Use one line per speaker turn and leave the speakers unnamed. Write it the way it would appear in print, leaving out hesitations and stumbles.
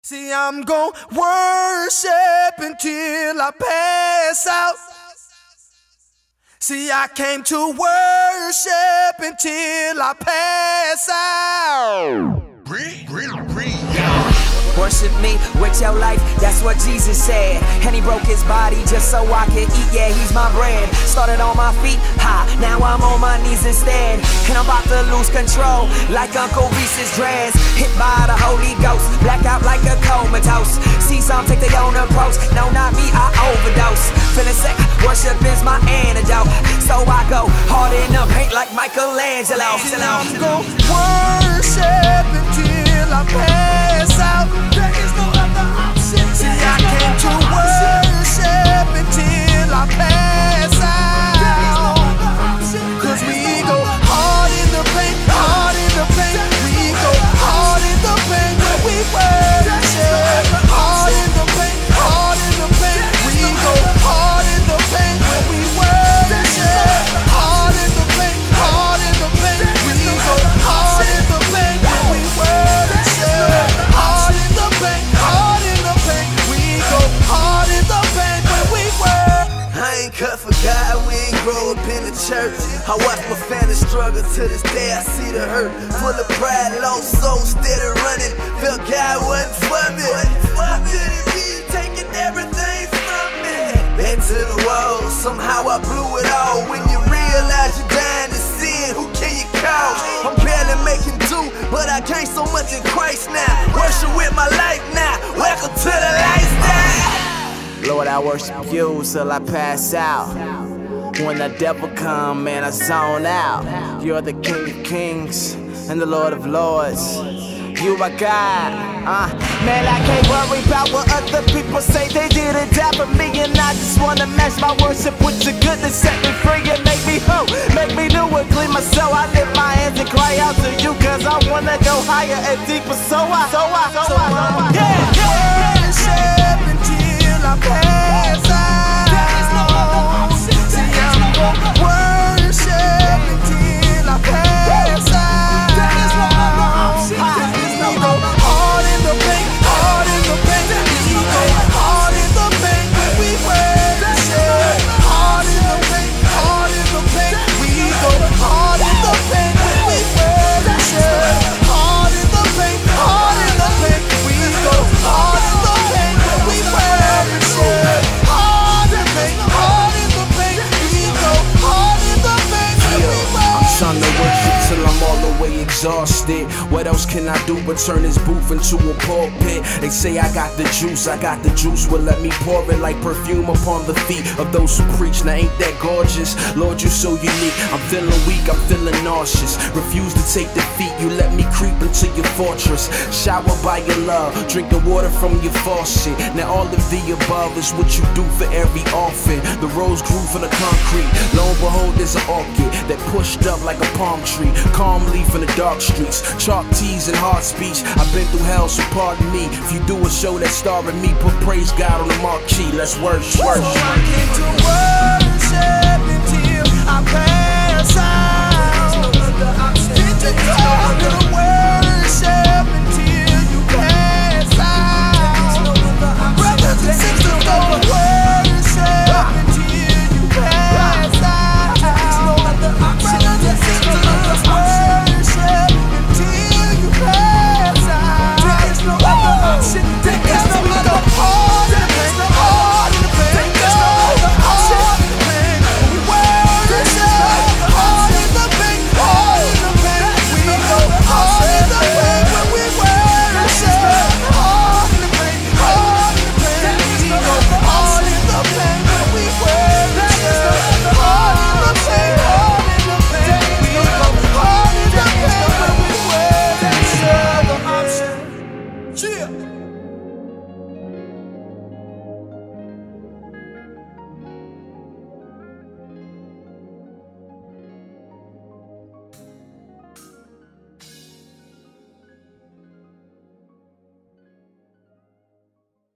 See, I'm gon' worship until I pass out. See, I came to worship until I pass out.
Worship me with your life, that's what Jesus said. And he broke his body just so I could eat, yeah, he's my bread. Started on my feet, now I'm on my knees instead. And I'm about to lose control, like Uncle Reese's dreads. Hit by the Holy Ghost, black out like a comatose. See some take their own approach, no not me, I overdose. Feeling sick, worship is my antidote. So I go hard in the paint like Michelangelo.
See, I'm gon' worship until I pass out. There is no other option. See, I came to worship until I pass out. There is no other option. Cause we go hard in the paint, hard in the paint. We go hard in the paint when we worship. Hard in the paint, hard in the paint. We go hard in the paint when we worship. Hard in the paint, hard in the paint. We go hard in the paint when we worship. Hard in the paint, hard in the paint. We go hard in the paint when we work.
I ain't cut for God, we ain't grow up in the church. I watch my family struggle to this day, I see the hurt. Full of pride, lost soul, steady running. Felt God wasn't for me. Why could it be taking everything from me? Back to the wall, somehow I blew it all. When you realize you're dying to sin, who can you call? I'm barely making do, but I gained so much in Christ now. Worship with my life now, welcome to the lifestyle.
Lord, I worship you till I pass out. When the devil come, man, I zone out. You're the King of Kings and the Lord of Lords. You are God. Man, I can't worry about what other people say. They didn't die for me, and I just wanna match my worship with your goodness. Set me free and make me whole, make me new and clean my soul. I lift my hands and cry out to you, cause I wanna go higher and deeper. So I
worship until I pass out. There is no other option. See, I'm gon' worship until I pass out. There is no other option. We go hard in the paint, hard in the paint. We go hard in the paint when we worship. Hard in the paint, hard in the paint. We go hard in the paint when we worship. Hard in the paint, hard in the paint. We go hard in the paint when we worship. Hard in the paint, hard in the paint. We go hard in the paint when we worship.
I'm trying to worship till I'm all the way exhausted. What else can I do but turn this booth into a pulpit? They say I got the juice, well let me pour it like perfume upon the feet of those who preach. Now ain't that gorgeous? Lord, you so unique. I'm feeling weak, I'm feeling nauseous. Refuse to take defeat, you let me creep into your fortress. Shower by your love, drinking water from your faucet. Now all of the above is what you do for every orphan. The rose grew from the concrete, lo and behold there's an orchid that pushed up like a palm tree. Calm leaf in the dark streets, chalk teas and hard speech. I've been through hell, so pardon me. If you do a show that's starring me, put praise God on the marquee. Let's worship.
I came to worship until I pass out. I'm still to